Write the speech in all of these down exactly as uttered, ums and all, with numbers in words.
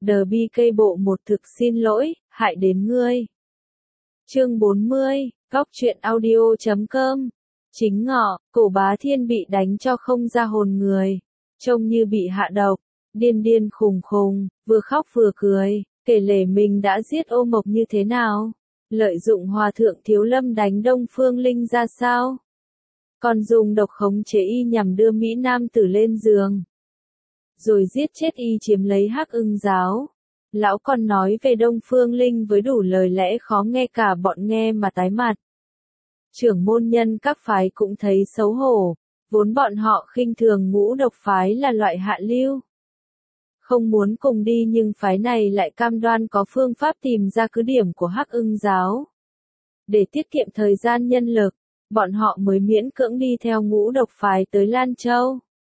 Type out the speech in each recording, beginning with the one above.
Đờ bi cây bộ một thực xin lỗi, hại đến ngươi. Chương bốn mươi, góc truyện audio chấm com. Chính ngọ, Cổ Bá Thiên bị đánh cho không ra hồn người, trông như bị hạ độc, điên điên khùng khùng, vừa khóc vừa cười, kể lể mình đã giết Ô Mộc như thế nào, lợi dụng Hòa thượng Thiếu Lâm đánh Đông Phương Linh ra sao, còn dùng độc khống chế y nhằm đưa Mỹ Nam tử lên giường, rồi giết chết y chiếm lấy Hắc Ưng giáo. Lão còn nói về Đông Phương Linh với đủ lời lẽ khó nghe cả bọn nghe mà tái mặt. Trưởng môn nhân các phái cũng thấy xấu hổ, vốn bọn họ khinh thường Ngũ Độc phái là loại hạ lưu. Không muốn cùng đi nhưng phái này lại cam đoan có phương pháp tìm ra cứ điểm của Hắc Ưng giáo. Để tiết kiệm thời gian nhân lực, bọn họ mới miễn cưỡng đi theo Ngũ Độc phái tới Lan Châu.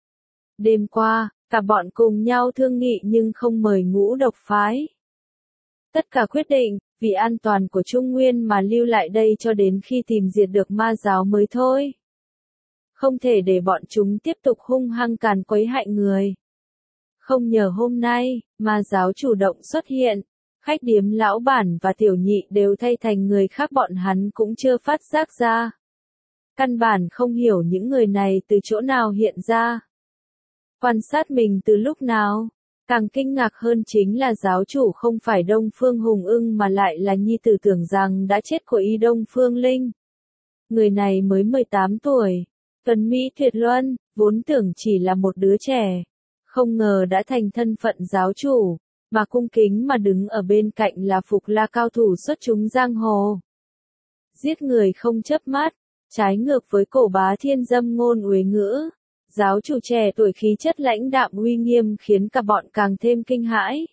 Đêm qua, cả bọn cùng nhau thương nghị nhưng không mời Ngũ Độc phái. Tất cả quyết định, vì an toàn của Trung Nguyên mà lưu lại đây cho đến khi tìm diệt được ma giáo mới thôi. Không thể để bọn chúng tiếp tục hung hăng càn quấy hại người. Không nhờ hôm nay, ma giáo chủ động xuất hiện, khách điếm lão bản và tiểu nhị đều thay thành người khác, bọn hắn cũng chưa phát giác ra. Căn bản không hiểu những người này từ chỗ nào hiện ra. Quan sát mình từ lúc nào, càng kinh ngạc hơn chính là giáo chủ không phải Đông Phương Hùng Ưng mà lại là nhi tử tưởng rằng đã chết của y Đông Phương Linh. Người này mới mười tám tuổi, tuấn mỹ tuyệt luân, vốn tưởng chỉ là một đứa trẻ, không ngờ đã thành thân phận giáo chủ, mà cung kính mà đứng ở bên cạnh là Phục La cao thủ xuất chúng giang hồ. Giết người không chớp mắt, trái ngược với Cổ Bá Thiên dâm ngôn uế ngữ. Giáo chủ trẻ tuổi khí chất lãnh đạm uy nghiêm khiến cả bọn càng thêm kinh hãi.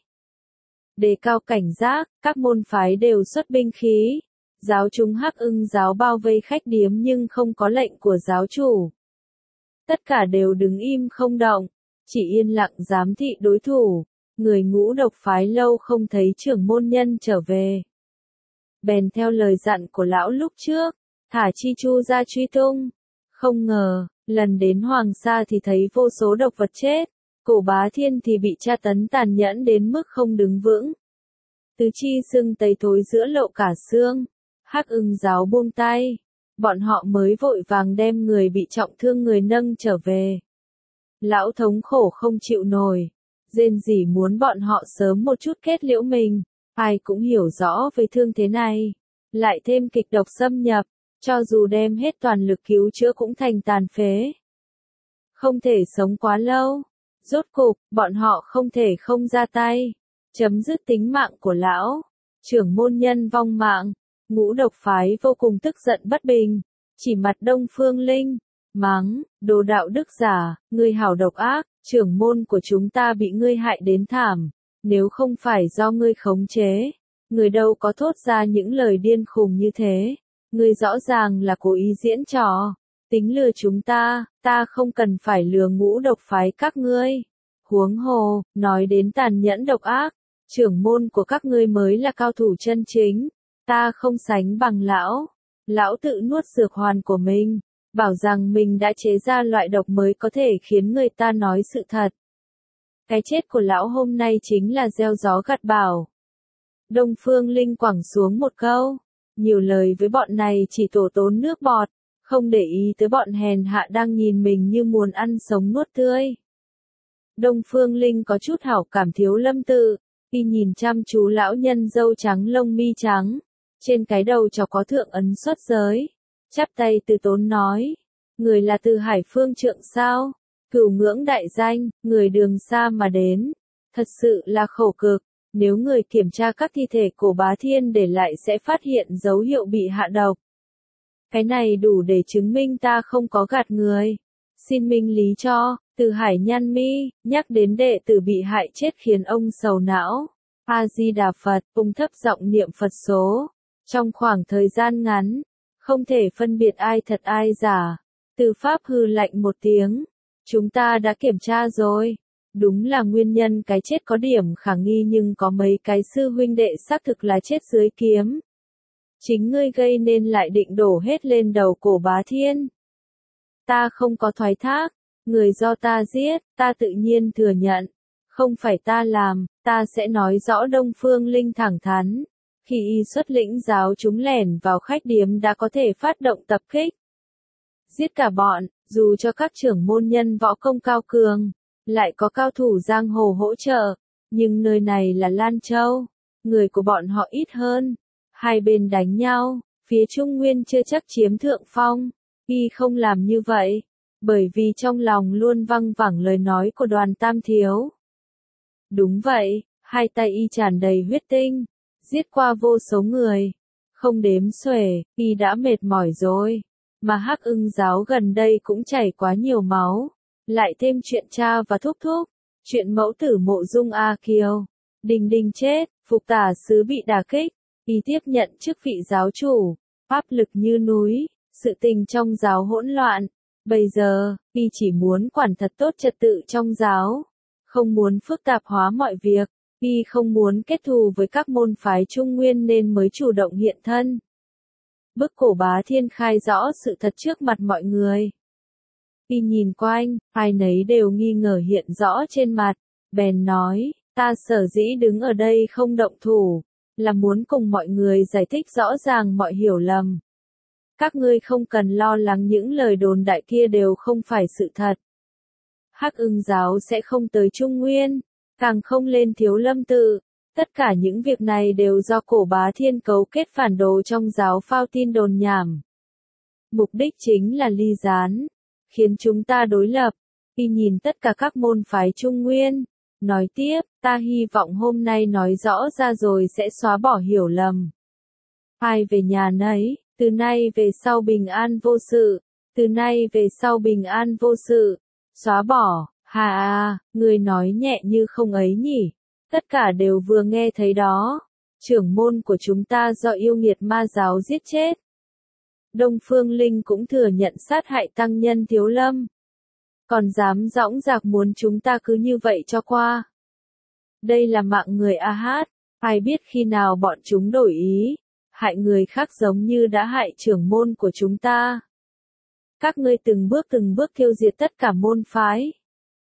Đề cao cảnh giác, các môn phái đều xuất binh khí. Giáo chúng Hắc Ưng giáo bao vây khách điếm nhưng không có lệnh của giáo chủ. Tất cả đều đứng im không động, chỉ yên lặng giám thị đối thủ. Người Ngũ Độc phái lâu không thấy trưởng môn nhân trở về. Bèn theo lời dặn của lão lúc trước, thả Chi Chu ra truy tung. Không ngờ, lần đến Hoàng Sa thì thấy vô số độc vật chết, Cổ Bá Thiên thì bị tra tấn tàn nhẫn đến mức không đứng vững. Tứ chi sưng tấy thối giữa lộ cả xương, Hắc Ưng giáo buông tay, bọn họ mới vội vàng đem người bị trọng thương người nâng trở về. Lão thống khổ không chịu nổi, rên rỉ muốn bọn họ sớm một chút kết liễu mình, ai cũng hiểu rõ về thương thế này, lại thêm kịch độc xâm nhập. Cho dù đem hết toàn lực cứu chữa cũng thành tàn phế. Không thể sống quá lâu. Rốt cục, bọn họ không thể không ra tay. Chấm dứt tính mạng của lão. Trưởng môn nhân vong mạng. Ngũ Độc phái vô cùng tức giận bất bình. Chỉ mặt Đông Phương Linh. Mắng, đồ đạo đức giả, ngươi hảo độc ác. Trưởng môn của chúng ta bị ngươi hại đến thảm. Nếu không phải do ngươi khống chế, người đâu có thốt ra những lời điên khùng như thế. Ngươi rõ ràng là cố ý diễn trò, tính lừa chúng ta, ta không cần phải lừa Ngũ Độc phái các ngươi. Huống hồ, nói đến tàn nhẫn độc ác, trưởng môn của các ngươi mới là cao thủ chân chính, ta không sánh bằng lão. Lão tự nuốt dược hoàn của mình, bảo rằng mình đã chế ra loại độc mới có thể khiến người ta nói sự thật. Cái chết của lão hôm nay chính là gieo gió gặt bão. Đông Phương Linh quẳng xuống một câu. Nhiều lời với bọn này chỉ tổ tốn nước bọt, không để ý tới bọn hèn hạ đang nhìn mình như muốn ăn sống nuốt tươi. Đông Phương Linh có chút hảo cảm Thiếu Lâm tự, y nhìn chăm chú lão nhân râu trắng lông mi trắng, trên cái đầu chó có thượng ấn xuất giới, chắp tay từ tốn nói, người là từ Hải Phương Trượng sao, cửu ngưỡng đại danh, người đường xa mà đến, thật sự là khổ cực. Nếu người kiểm tra các thi thể Cổ Bá Thiên để lại sẽ phát hiện dấu hiệu bị hạ độc. Cái này đủ để chứng minh ta không có gạt người. Xin minh lý cho, Từ Hải nhăn mi, nhắc đến đệ tử bị hại chết khiến ông sầu não. A-di-đà Phật, ông thấp giọng niệm Phật số. Trong khoảng thời gian ngắn, không thể phân biệt ai thật ai giả. Từ Pháp hừ lạnh một tiếng. Chúng ta đã kiểm tra rồi. Đúng là nguyên nhân cái chết có điểm khả nghi nhưng có mấy cái sư huynh đệ xác thực là chết dưới kiếm. Chính ngươi gây nên lại định đổ hết lên đầu Cổ Bá Thiên. Ta không có thoái thác, người do ta giết, ta tự nhiên thừa nhận. Không phải ta làm, ta sẽ nói rõ. Đông Phương Linh thẳng thắn. Khi y xuất lĩnh giáo chúng lẻn vào khách điếm đã có thể phát động tập kích. Giết cả bọn, dù cho các trưởng môn nhân võ công cao cường, lại có cao thủ giang hồ hỗ trợ, nhưng nơi này là Lan Châu, người của bọn họ ít hơn, hai bên đánh nhau, phía Trung Nguyên chưa chắc chiếm thượng phong, y không làm như vậy, bởi vì trong lòng luôn văng vẳng lời nói của Đoàn Tam Thiếu. Đúng vậy, hai tay y tràn đầy huyết tinh, giết qua vô số người, không đếm xuể, y đã mệt mỏi rồi. Mà Hắc Ưng giáo gần đây cũng chảy quá nhiều máu, lại thêm chuyện cha và thúc thúc, chuyện mẫu tử Mộ Dung A Kiều, Đình Đình chết, Phục Tả Sứ bị đả kích, y tiếp nhận chức vị giáo chủ, áp lực như núi, sự tình trong giáo hỗn loạn. Bây giờ, y chỉ muốn quản thật tốt trật tự trong giáo, không muốn phức tạp hóa mọi việc, y không muốn kết thù với các môn phái Trung Nguyên nên mới chủ động hiện thân. Bức Cổ Bá Thiên khai rõ sự thật trước mặt mọi người. Y nhìn quanh, ai nấy đều nghi ngờ hiện rõ trên mặt, bèn nói, ta sở dĩ đứng ở đây không động thủ, là muốn cùng mọi người giải thích rõ ràng mọi hiểu lầm. Các ngươi không cần lo lắng, những lời đồn đại kia đều không phải sự thật. Hắc Ưng giáo sẽ không tới Trung Nguyên, càng không lên Thiếu Lâm tự. Tất cả những việc này đều do Cổ Bá Thiên cấu kết phản đồ trong giáo phao tin đồn nhảm. Mục đích chính là ly gián, khiến chúng ta đối lập. Y nhìn tất cả các môn phái Trung Nguyên, nói tiếp, ta hy vọng hôm nay nói rõ ra rồi sẽ xóa bỏ hiểu lầm. Ai về nhà nấy, từ nay về sau bình an vô sự, từ nay về sau bình an vô sự, xóa bỏ, hà à, người nói nhẹ như không ấy nhỉ. Tất cả đều vừa nghe thấy đó. Trưởng môn của chúng ta do yêu nghiệt ma giáo giết chết. Đông Phương Linh cũng thừa nhận sát hại tăng nhân Thiếu Lâm. Còn dám dõng dạc muốn chúng ta cứ như vậy cho qua. Đây là mạng người A Hát, ai biết khi nào bọn chúng đổi ý, hại người khác giống như đã hại trưởng môn của chúng ta. Các ngươi từng bước từng bước tiêu diệt tất cả môn phái.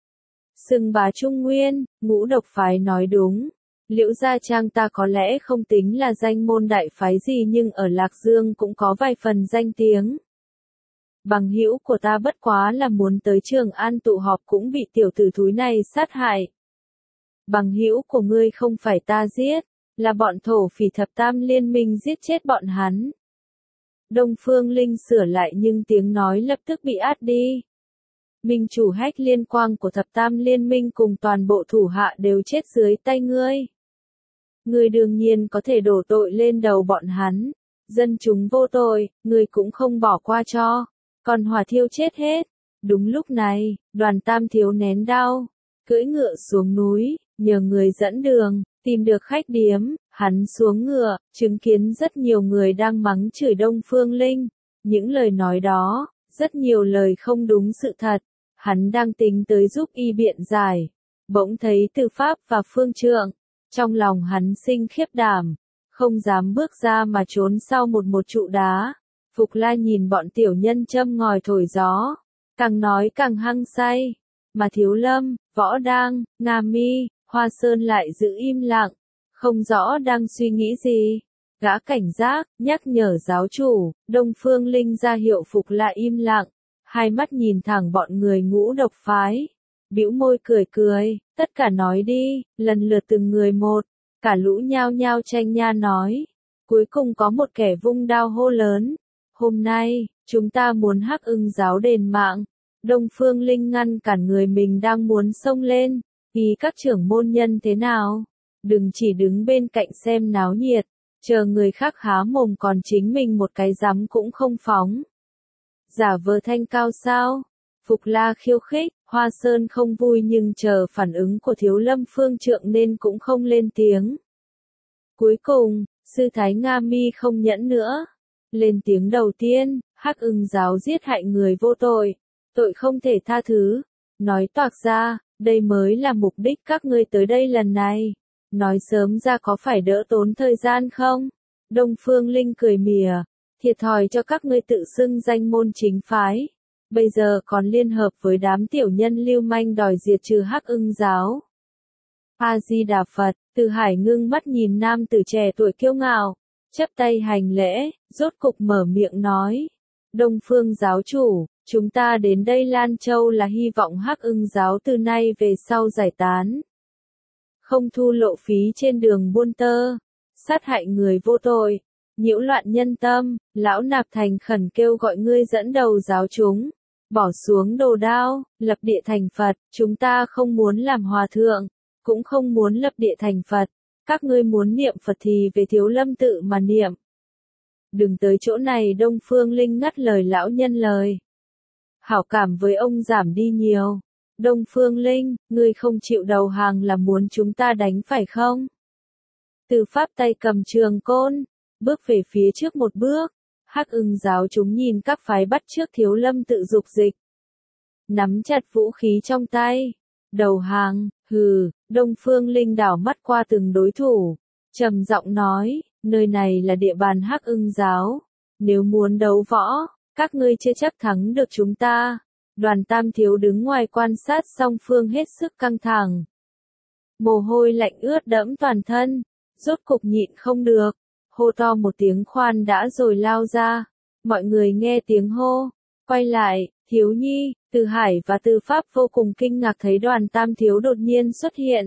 Xưng bá Trung Nguyên, Ngũ Độc phái nói đúng. Liễu Gia Trang ta có lẽ không tính là danh môn đại phái gì nhưng ở Lạc Dương cũng có vài phần danh tiếng. Bằng hữu của ta bất quá là muốn tới Trường An tụ họp cũng bị tiểu tử thúi này sát hại. Bằng hữu của ngươi không phải ta giết, là bọn thổ phỉ thập tam liên minh giết chết bọn hắn. Đông Phương Linh sửa lại nhưng tiếng nói lập tức bị át đi. Minh chủ Hách Liên Quang của thập tam liên minh cùng toàn bộ thủ hạ đều chết dưới tay ngươi. Ngươi đương nhiên có thể đổ tội lên đầu bọn hắn. Dân chúng vô tội, ngươi cũng không bỏ qua cho. Còn hỏa thiêu chết hết. Đúng lúc này, Đoàn Tam Thiếu nén đau, cưỡi ngựa xuống núi, nhờ người dẫn đường, tìm được khách điếm. Hắn xuống ngựa, chứng kiến rất nhiều người đang mắng chửi Đông Phương Linh. Những lời nói đó, rất nhiều lời không đúng sự thật. Hắn đang tính tới giúp y biện giải. Bỗng thấy Từ Pháp và Phương Trượng. Trong lòng hắn sinh khiếp đảm. Không dám bước ra mà trốn sau một một trụ đá. Phục La nhìn bọn tiểu nhân châm ngòi thổi gió. Càng nói càng hăng say. Mà Thiếu Lâm, Võ Đang, Nga Mi, Hoa Sơn lại giữ im lặng. Không rõ đang suy nghĩ gì. Gã cảnh giác, nhắc nhở giáo chủ. Đông Phương Linh ra hiệu Phục La im lặng. Hai mắt nhìn thẳng bọn người Ngũ Độc phái. Bĩu môi cười cười, tất cả nói đi, lần lượt từng người một. Cả lũ nhao nhao tranh nha nói. Cuối cùng có một kẻ vung đao hô lớn. Hôm nay, chúng ta muốn Hắc Ưng giáo đền mạng. Đông Phương Linh ngăn cản người mình đang muốn xông lên. Ý các trưởng môn nhân thế nào? Đừng chỉ đứng bên cạnh xem náo nhiệt. Chờ người khác há mồm còn chính mình một cái rắm cũng không phóng. Giả vờ thanh cao sao? Phục La khiêu khích, Hoa Sơn không vui nhưng chờ phản ứng của Thiếu Lâm Phương Trượng nên cũng không lên tiếng. Cuối cùng, sư thái Nga Mi không nhẫn nữa. Lên tiếng đầu tiên, Hắc Ưng giáo giết hại người vô tội. Tội không thể tha thứ. Nói toạc ra, đây mới là mục đích các ngươi tới đây lần này. Nói sớm ra có phải đỡ tốn thời gian không? Đông Phương Linh cười mỉa. Thiệt thòi cho các ngươi tự xưng danh môn chính phái. Bây giờ còn liên hợp với đám tiểu nhân lưu manh đòi diệt trừ Hắc Ưng giáo. A-di-đà Phật, Từ Hải ngưng mắt nhìn nam tử trẻ tuổi kiêu ngạo, chắp tay hành lễ, rốt cục mở miệng nói. Đông Phương giáo chủ, chúng ta đến đây Lan Châu là hy vọng Hắc Ưng giáo từ nay về sau giải tán. Không thu lộ phí trên đường buôn tơ, sát hại người vô tội, nhiễu loạn nhân tâm, lão nạp thành khẩn kêu gọi ngươi dẫn đầu giáo chúng, bỏ xuống đồ đao, lập địa thành Phật, chúng ta không muốn làm hòa thượng, cũng không muốn lập địa thành Phật, các ngươi muốn niệm Phật thì về Thiếu Lâm tự mà niệm. Đừng tới chỗ này. Đông Phương Linh ngắt lời lão nhân lời. Hảo cảm với ông giảm đi nhiều. Đông Phương Linh, ngươi không chịu đầu hàng là muốn chúng ta đánh phải không? Từ Pháp tay cầm trường côn, bước về phía trước một bước. Hắc Ưng giáo chúng nhìn các phái bắt trước Thiếu Lâm tự dục dịch. Nắm chặt vũ khí trong tay. Đầu hàng, hừ. Đông Phương Linh đảo mắt qua từng đối thủ, trầm giọng nói, nơi này là địa bàn Hắc Ưng giáo, nếu muốn đấu võ, các ngươi chưa chắc thắng được chúng ta. Đoàn Tam Thiếu đứng ngoài quan sát song phương hết sức căng thẳng. Mồ hôi lạnh ướt đẫm toàn thân, rốt cục nhịn không được, hô to một tiếng khoan đã rồi lao ra. Mọi người nghe tiếng hô, quay lại, Thiếu Nhi, Từ Hải và Từ Pháp vô cùng kinh ngạc thấy Đoàn Tam Thiếu đột nhiên xuất hiện.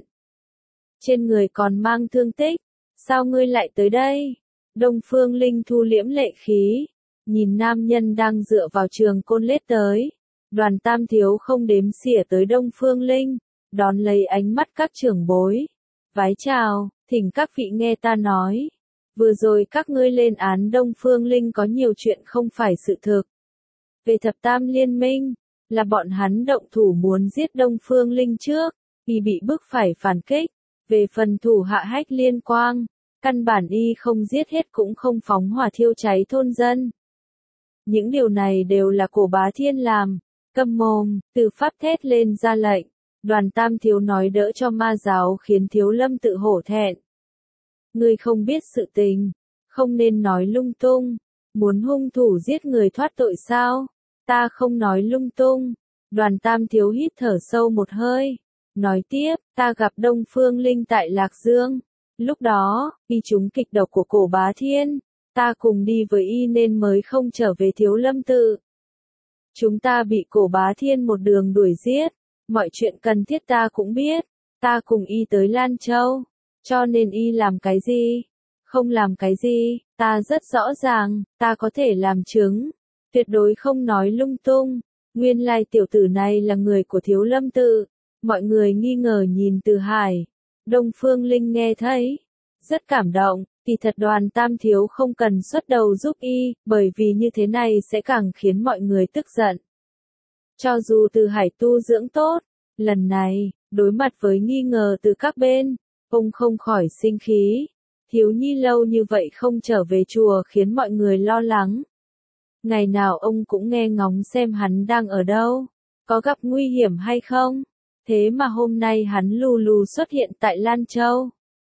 Trên người còn mang thương tích, sao ngươi lại tới đây? Đông Phương Linh thu liễm lệ khí, nhìn nam nhân đang dựa vào trường côn lết tới. Đoàn Tam Thiếu không đếm xỉa tới Đông Phương Linh, đón lấy ánh mắt các trưởng bối. Vái chào, thỉnh các vị nghe ta nói. Vừa rồi các ngươi lên án Đông Phương Linh có nhiều chuyện không phải sự thực. Về thập tam liên minh, là bọn hắn động thủ muốn giết Đông Phương Linh trước, y bị bức phải phản kích. Về phần thủ hạ Hách Liên Quang, căn bản y không giết hết cũng không phóng hỏa thiêu cháy thôn dân. Những điều này đều là Cổ Bá Thiên làm. Câm mồm, Từ Pháp thét lên ra lệnh. Đoàn Tam Thiếu nói đỡ cho ma giáo khiến Thiếu Lâm tự hổ thẹn. Ngươi không biết sự tình, không nên nói lung tung. Muốn hung thủ giết người thoát tội sao? Ta không nói lung tung. Đoàn Tam Thiếu hít thở sâu một hơi. Nói tiếp, ta gặp Đông Phương Linh tại Lạc Dương. Lúc đó, y trúng kịch độc của Cổ Bá Thiên. Ta cùng đi với y nên mới không trở về Thiếu Lâm tự. Chúng ta bị Cổ Bá Thiên một đường đuổi giết. Mọi chuyện cần thiết ta cũng biết. Ta cùng y tới Lan Châu. Cho nên y làm cái gì? Không làm cái gì, ta rất rõ ràng, ta có thể làm chứng. Tuyệt đối không nói lung tung. Nguyên lai tiểu tử này là người của Thiếu Lâm tự. Mọi người nghi ngờ nhìn Từ Hải. Đông Phương Linh nghe thấy, rất cảm động. Kỳ thật Đoàn Tam Thiếu không cần xuất đầu giúp y, bởi vì như thế này sẽ càng khiến mọi người tức giận. Cho dù Từ Hải tu dưỡng tốt, lần này, đối mặt với nghi ngờ từ các bên, ông không khỏi sinh khí. Thiếu Nhi lâu như vậy không trở về chùa khiến mọi người lo lắng. Ngày nào ông cũng nghe ngóng xem hắn đang ở đâu, có gặp nguy hiểm hay không. Thế mà hôm nay hắn lù lù xuất hiện tại Lan Châu.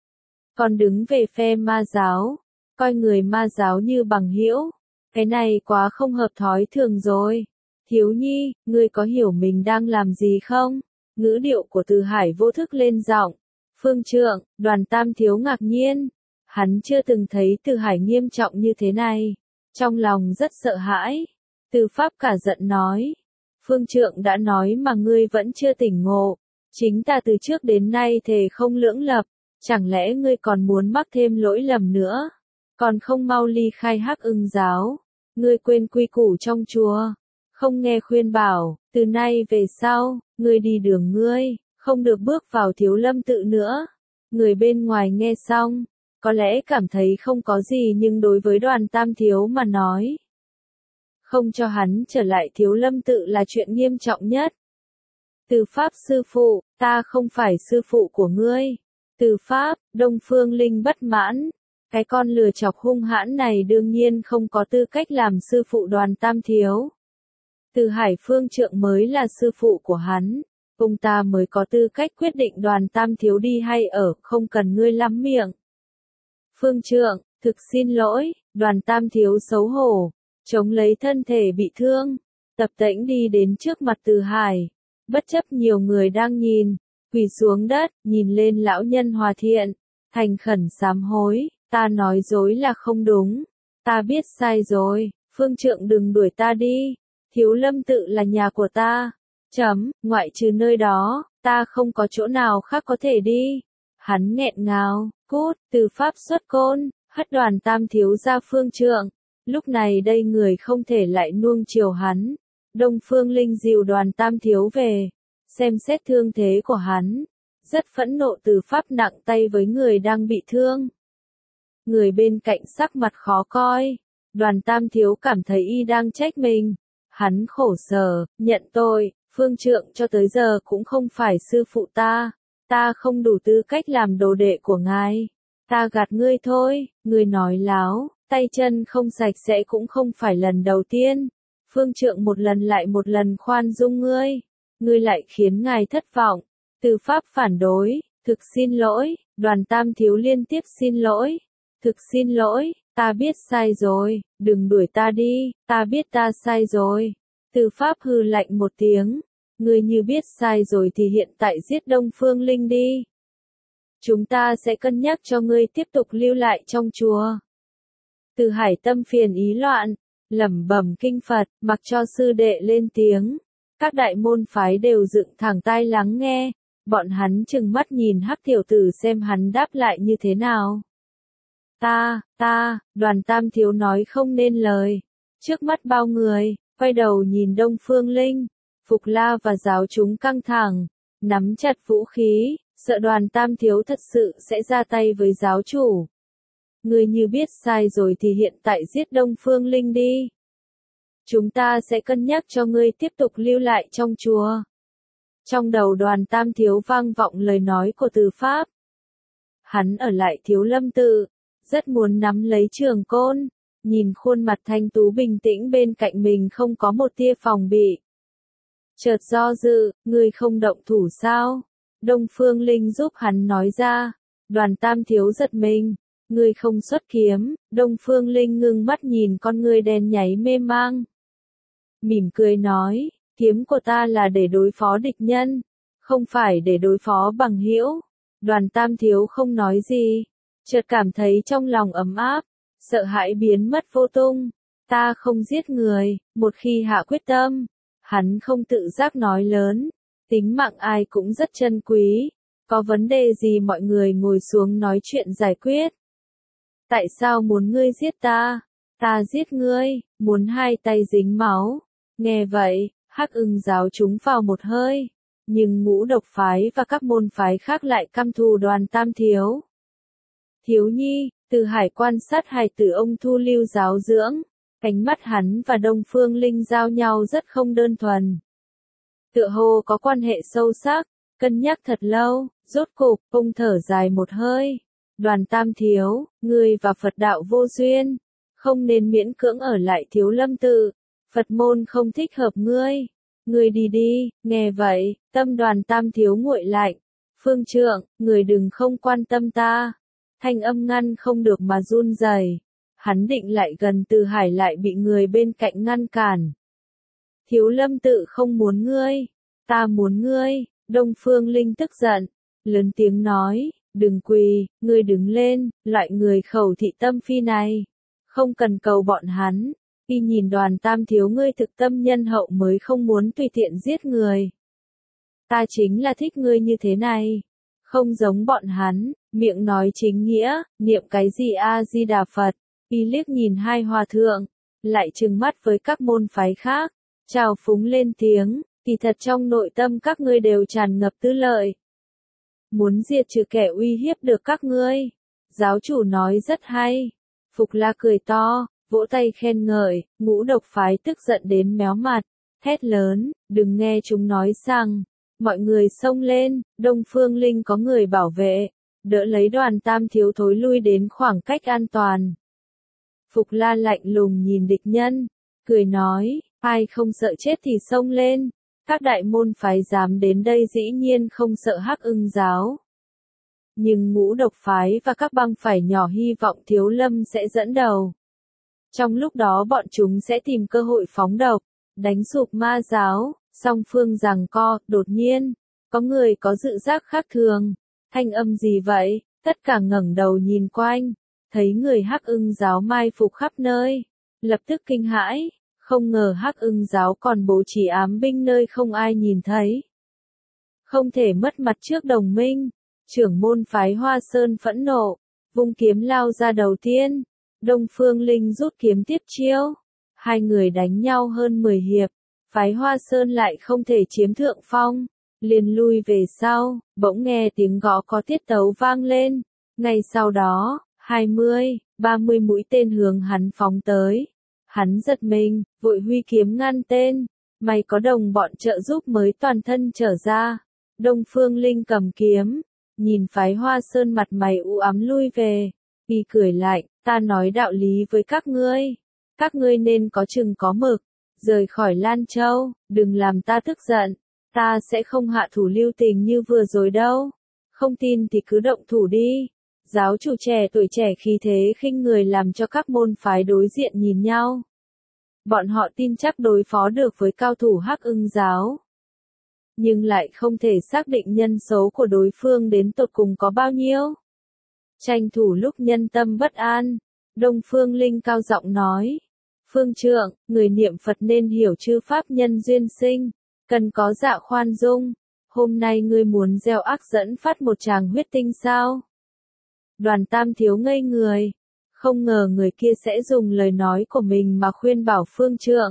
Còn đứng về phe ma giáo, coi người ma giáo như bằng hữu. Cái này quá không hợp thói thường rồi. Thiếu Nhi, ngươi có hiểu mình đang làm gì không? Ngữ điệu của Từ Hải vô thức lên giọng. Phương trượng, Đoàn Tam Thiếu ngạc nhiên. Hắn chưa từng thấy Từ Hải nghiêm trọng như thế này. Trong lòng rất sợ hãi. Từ Pháp cả giận nói. Phương trượng đã nói mà ngươi vẫn chưa tỉnh ngộ. Chính ta từ trước đến nay thề không lưỡng lập. Chẳng lẽ ngươi còn muốn mắc thêm lỗi lầm nữa? Còn không mau ly khai Hắc Ưng giáo. Ngươi quên quy củ trong chùa. Không nghe khuyên bảo, từ nay về sau, ngươi đi đường ngươi, không được bước vào Thiếu Lâm tự nữa. Người bên ngoài nghe xong, có lẽ cảm thấy không có gì nhưng đối với Đoàn Tam Thiếu mà nói. Không cho hắn trở lại Thiếu Lâm tự là chuyện nghiêm trọng nhất. Từ Pháp sư phụ, ta không phải sư phụ của ngươi. Từ Pháp, Đông Phương Linh bất mãn. Cái con lừa chọc hung hãn này đương nhiên không có tư cách làm sư phụ Đoàn Tam Thiếu. Từ Hải Phương trượng mới là sư phụ của hắn. Ông ta mới có tư cách quyết định Đoàn Tam Thiếu đi hay ở, không cần ngươi lắm miệng. Phương trượng, thực xin lỗi, Đoàn Tam Thiếu xấu hổ, chống lấy thân thể bị thương, tập tễnh đi đến trước mặt Từ Hải. Bất chấp nhiều người đang nhìn, quỳ xuống đất, nhìn lên lão nhân hòa thiện, thành khẩn sám hối, ta nói dối là không đúng, ta biết sai rồi, phương trượng đừng đuổi ta đi, Thiếu Lâm tự là nhà của ta, chấm, ngoại trừ nơi đó, ta không có chỗ nào khác có thể đi. Hắn nghẹn ngào, cút, từ pháp xuất côn, hất Đoàn Tam thiếu ra phương trượng, lúc này đây người không thể lại nuông chiều hắn. Đông Phương Linh dìu Đoàn Tam thiếu về, xem xét thương thế của hắn, rất phẫn nộ từ pháp nặng tay với người đang bị thương. Người bên cạnh sắc mặt khó coi, Đoàn Tam thiếu cảm thấy y đang trách mình, hắn khổ sở, nhận tội, phương trượng cho tới giờ cũng không phải sư phụ ta, ta không đủ tư cách làm đồ đệ của ngài, ta gạt ngươi thôi, ngươi nói láo, tay chân không sạch sẽ cũng không phải lần đầu tiên. Phương trượng một lần lại một lần khoan dung ngươi, ngươi lại khiến ngài thất vọng. Từ pháp phản đối, thực xin lỗi, Đoàn Tam thiếu liên tiếp xin lỗi, thực xin lỗi, ta biết sai rồi, đừng đuổi ta đi, ta biết ta sai rồi. Từ pháp hừ lạnh một tiếng, ngươi như biết sai rồi thì hiện tại giết Đông Phương Linh đi. Chúng ta sẽ cân nhắc cho ngươi tiếp tục lưu lại trong chùa. Từ Hải tâm phiền ý loạn, lẩm bẩm kinh Phật, mặc cho sư đệ lên tiếng. Các đại môn phái đều dựng thẳng tai lắng nghe, bọn hắn chừng mắt nhìn Hắc tiểu tử xem hắn đáp lại như thế nào. Ta, ta, Đoàn Tam thiếu nói không nên lời. Trước mắt bao người, quay đầu nhìn Đông Phương Linh, Phục La và giáo chúng căng thẳng, nắm chặt vũ khí, sợ Đoàn Tam thiếu thật sự sẽ ra tay với giáo chủ. Ngươi như biết sai rồi thì hiện tại giết Đông Phương Linh đi. Chúng ta sẽ cân nhắc cho ngươi tiếp tục lưu lại trong chùa. Trong đầu Đoàn Tam thiếu vang vọng lời nói của Từ Pháp. Hắn ở lại Thiếu Lâm tự, rất muốn nắm lấy trường côn, nhìn khuôn mặt thanh tú bình tĩnh bên cạnh mình không có một tia phòng bị. Chợt do dự, ngươi không động thủ sao? Đông Phương Linh giúp hắn nói ra. Đoàn Tam thiếu giật mình. Ngươi không xuất kiếm, Đông Phương Linh ngưng mắt nhìn con ngươi đen nháy mê mang. Mỉm cười nói, kiếm của ta là để đối phó địch nhân, không phải để đối phó bằng hữu. Đoàn Tam thiếu không nói gì, chợt cảm thấy trong lòng ấm áp, sợ hãi biến mất vô tung. Ta không giết người, một khi hạ quyết tâm, hắn không tự giác nói lớn, tính mạng ai cũng rất chân quý, có vấn đề gì mọi người ngồi xuống nói chuyện giải quyết. Tại sao muốn ngươi giết ta? Ta giết ngươi, muốn hai tay dính máu. Nghe vậy, Hắc Ưng giáo chúng vào một hơi, nhưng Ngũ Độc phái và các môn phái khác lại căm thù Đoàn Tam thiếu. Thiếu nhi, Từ Hải quan sát hài tử ông thu lưu giáo dưỡng, ánh mắt hắn và Đông Phương Linh giao nhau rất không đơn thuần. Tựa hồ có quan hệ sâu sắc, cân nhắc thật lâu, rốt cục, ông thở dài một hơi. Đoàn Tam thiếu, ngươi và Phật đạo vô duyên, không nên miễn cưỡng ở lại Thiếu Lâm tự, Phật môn không thích hợp ngươi, ngươi đi đi. Nghe vậy, tâm Đoàn Tam thiếu nguội lạnh, phương trượng, người đừng không quan tâm ta, thanh âm ngăn không được mà run rẩy. Hắn định lại gần Từ Hải lại bị người bên cạnh ngăn cản. Thiếu Lâm tự không muốn ngươi, ta muốn ngươi. Đông Phương Linh tức giận, lớn tiếng nói. Đừng quỳ, ngươi đứng lên, loại người khẩu thị tâm phi này. Không cần cầu bọn hắn, y nhìn Đoàn Tam thiếu ngươi thực tâm nhân hậu mới không muốn tùy tiện giết người. Ta chính là thích ngươi như thế này. Không giống bọn hắn, miệng nói chính nghĩa, niệm cái gì A-di-đà Phật. Y liếc nhìn hai hòa thượng, lại trừng mắt với các môn phái khác, chào phúng lên tiếng, kỳ thật trong nội tâm các ngươi đều tràn ngập tư lợi. Muốn diệt trừ kẻ uy hiếp được các ngươi. Giáo chủ nói rất hay. Phục La cười to, vỗ tay khen ngợi, Ngũ Độc phái tức giận đến méo mặt, hét lớn, đừng nghe chúng nói rằng, mọi người xông lên, Đông Phương Linh có người bảo vệ, đỡ lấy Đoàn Tam thiếu thối lui đến khoảng cách an toàn. Phục La lạnh lùng nhìn địch nhân, cười nói, ai không sợ chết thì xông lên. Các đại môn phái dám đến đây dĩ nhiên không sợ Hắc Ưng giáo. Nhưng Ngũ Độc phái và các bang phái nhỏ hy vọng Thiếu Lâm sẽ dẫn đầu. Trong lúc đó bọn chúng sẽ tìm cơ hội phóng độc, đánh sụp ma giáo, song phương giằng co. Đột nhiên, Có người có dự giác khác thường. Thanh âm gì vậy? Tất cả ngẩng đầu nhìn quanh, thấy người Hắc Ưng giáo mai phục khắp nơi, lập tức kinh hãi, không ngờ Hắc Ưng giáo còn bố trí ám binh nơi không ai nhìn thấy. Không thể mất mặt trước đồng minh, trưởng môn phái Hoa Sơn phẫn nộ, vung kiếm lao ra đầu tiên, Đông Phương Linh rút kiếm tiếp chiêu, hai người đánh nhau hơn mười hiệp, phái Hoa Sơn lại không thể chiếm thượng phong, liền lui về sau, bỗng nghe tiếng gõ có tiết tấu vang lên, ngay sau đó, hai mươi, ba mươi mũi tên hướng hắn phóng tới. Hắn giật mình, vội huy kiếm ngăn tên, may có đồng bọn trợ giúp mới toàn thân trở ra. Đông Phương Linh cầm kiếm, nhìn phái Hoa Sơn mặt mày u ám lui về, y cười lạnh, ta nói đạo lý với các ngươi, các ngươi nên có chừng có mực, rời khỏi Lan Châu, đừng làm ta tức giận, ta sẽ không hạ thủ lưu tình như vừa rồi đâu, không tin thì cứ động thủ đi. Giáo chủ trẻ tuổi trẻ khí thế khinh người làm cho các môn phái đối diện nhìn nhau. Bọn họ tin chắc đối phó được với cao thủ Hắc Ưng giáo. Nhưng lại không thể xác định nhân số của đối phương đến tột cùng có bao nhiêu. Tranh thủ lúc nhân tâm bất an, Đông Phương Linh cao giọng nói. Phương trượng, người niệm Phật nên hiểu chư pháp nhân duyên sinh, cần có dạ khoan dung. Hôm nay ngươi muốn gieo ác dẫn phát một tràng huyết tinh sao? Đoàn Tam Thiếu ngây người, không ngờ người kia sẽ dùng lời nói của mình mà khuyên bảo Phương trượng.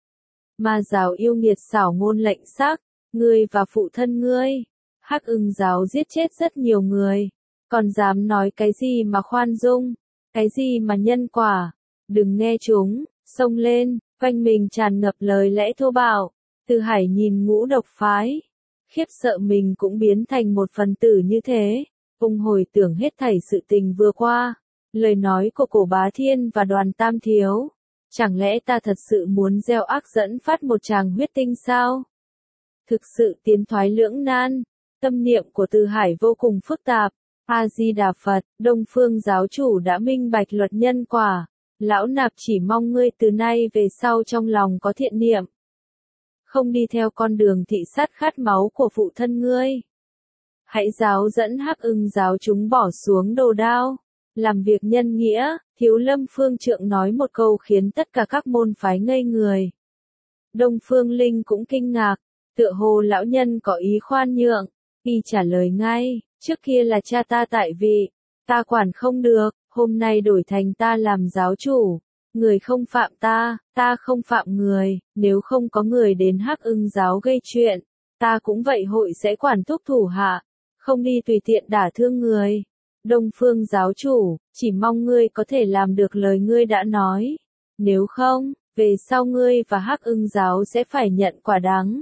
Ma giáo yêu nghiệt xảo ngôn lệnh xác, ngươi và phụ thân ngươi, Hắc Ưng giáo giết chết rất nhiều người, còn dám nói cái gì mà khoan dung, cái gì mà nhân quả, đừng nghe chúng, xông lên, quanh mình tràn ngập lời lẽ thô bạo. Từ Hải nhìn Ngũ Độc phái, khiếp sợ mình cũng biến thành một phần tử như thế. Ông hồi tưởng hết thảy sự tình vừa qua, lời nói của Cổ Bá Thiên và Đoàn Tam Thiếu. Chẳng lẽ ta thật sự muốn gieo ác dẫn phát một tràng huyết tinh sao? Thực sự tiến thoái lưỡng nan, tâm niệm của Từ Hải vô cùng phức tạp. A-di-đà Phật, Đông Phương giáo chủ đã minh bạch luật nhân quả. Lão nạp chỉ mong ngươi từ nay về sau trong lòng có thiện niệm. Không đi theo con đường thị sát khát máu của phụ thân ngươi. Hãy giáo dẫn Hắc Ưng giáo chúng bỏ xuống đồ đao, làm việc nhân nghĩa. Thiếu Lâm Phương trượng nói một câu khiến tất cả các môn phái ngây người. Đông Phương Linh cũng kinh ngạc, tựa hồ lão nhân có ý khoan nhượng, y trả lời ngay, trước kia là cha ta tại vị, ta quản không được, hôm nay đổi thành ta làm giáo chủ, người không phạm ta, ta không phạm người, nếu không có người đến Hắc Ưng giáo gây chuyện, ta cũng vậy hội sẽ quản thúc thủ hạ. Không đi tùy tiện đả thương người. Đông Phương giáo chủ, chỉ mong ngươi có thể làm được lời ngươi đã nói. Nếu không, về sau ngươi và Hắc Ưng giáo sẽ phải nhận quả đắng.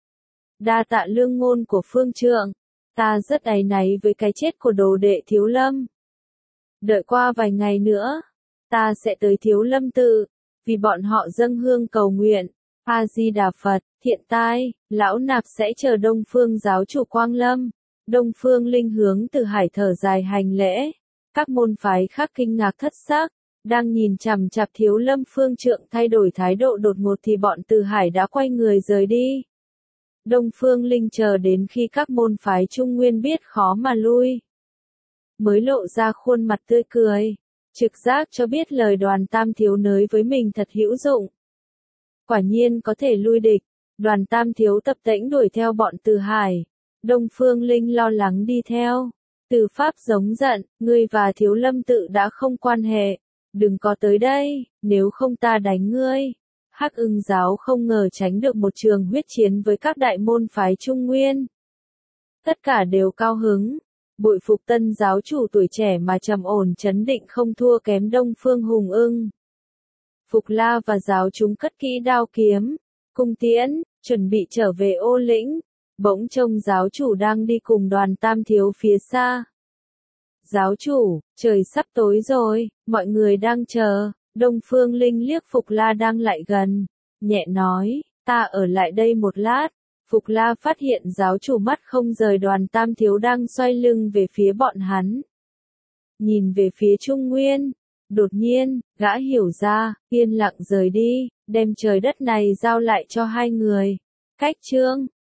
Đa tạ lương ngôn của Phương trượng. Ta rất áy náy với cái chết của đồ đệ Thiếu Lâm. Đợi qua vài ngày nữa, ta sẽ tới Thiếu Lâm tự, vì bọn họ dâng hương cầu nguyện. A-di-đà Phật, thiện tai, lão nạp sẽ chờ Đông Phương giáo chủ Quang Lâm. Đông Phương Linh hướng Từ Hải thở dài hành lễ. Các môn phái khác kinh ngạc thất xác, đang nhìn chằm chằm Thiếu Lâm Phương trượng thay đổi thái độ đột ngột thì bọn Từ Hải đã quay người rời đi. Đông Phương Linh chờ đến khi các môn phái Trung Nguyên biết khó mà lui, mới lộ ra khuôn mặt tươi cười, trực giác cho biết lời Đoàn Tam Thiếu nói với mình thật hữu dụng. Quả nhiên có thể lui địch. Đoàn Tam Thiếu tập tễnh đuổi theo bọn Từ Hải. Đông Phương Linh lo lắng đi theo. Từ Pháp giống giận, ngươi và Thiếu Lâm tự đã không quan hệ. Đừng có tới đây, nếu không ta đánh ngươi. Hắc Ưng giáo không ngờ tránh được một trường huyết chiến với các đại môn phái Trung Nguyên. Tất cả đều cao hứng. Bội phục tân giáo chủ tuổi trẻ mà trầm ổn chấn định không thua kém Đông Phương Hùng Ưng. Phục La và giáo chúng cất kỹ đao kiếm, cung tiễn, chuẩn bị trở về Ô Lĩnh. Bỗng trông giáo chủ đang đi cùng Đoàn Tam Thiếu phía xa. Giáo chủ, trời sắp tối rồi, mọi người đang chờ. Đông Phương Linh liếc Phục La đang lại gần, nhẹ nói, ta ở lại đây một lát. Phục La phát hiện giáo chủ mắt không rời Đoàn Tam Thiếu đang xoay lưng về phía bọn hắn. Nhìn về phía Trung Nguyên, đột nhiên, gã hiểu ra, yên lặng rời đi, đem trời đất này giao lại cho hai người. Cách chương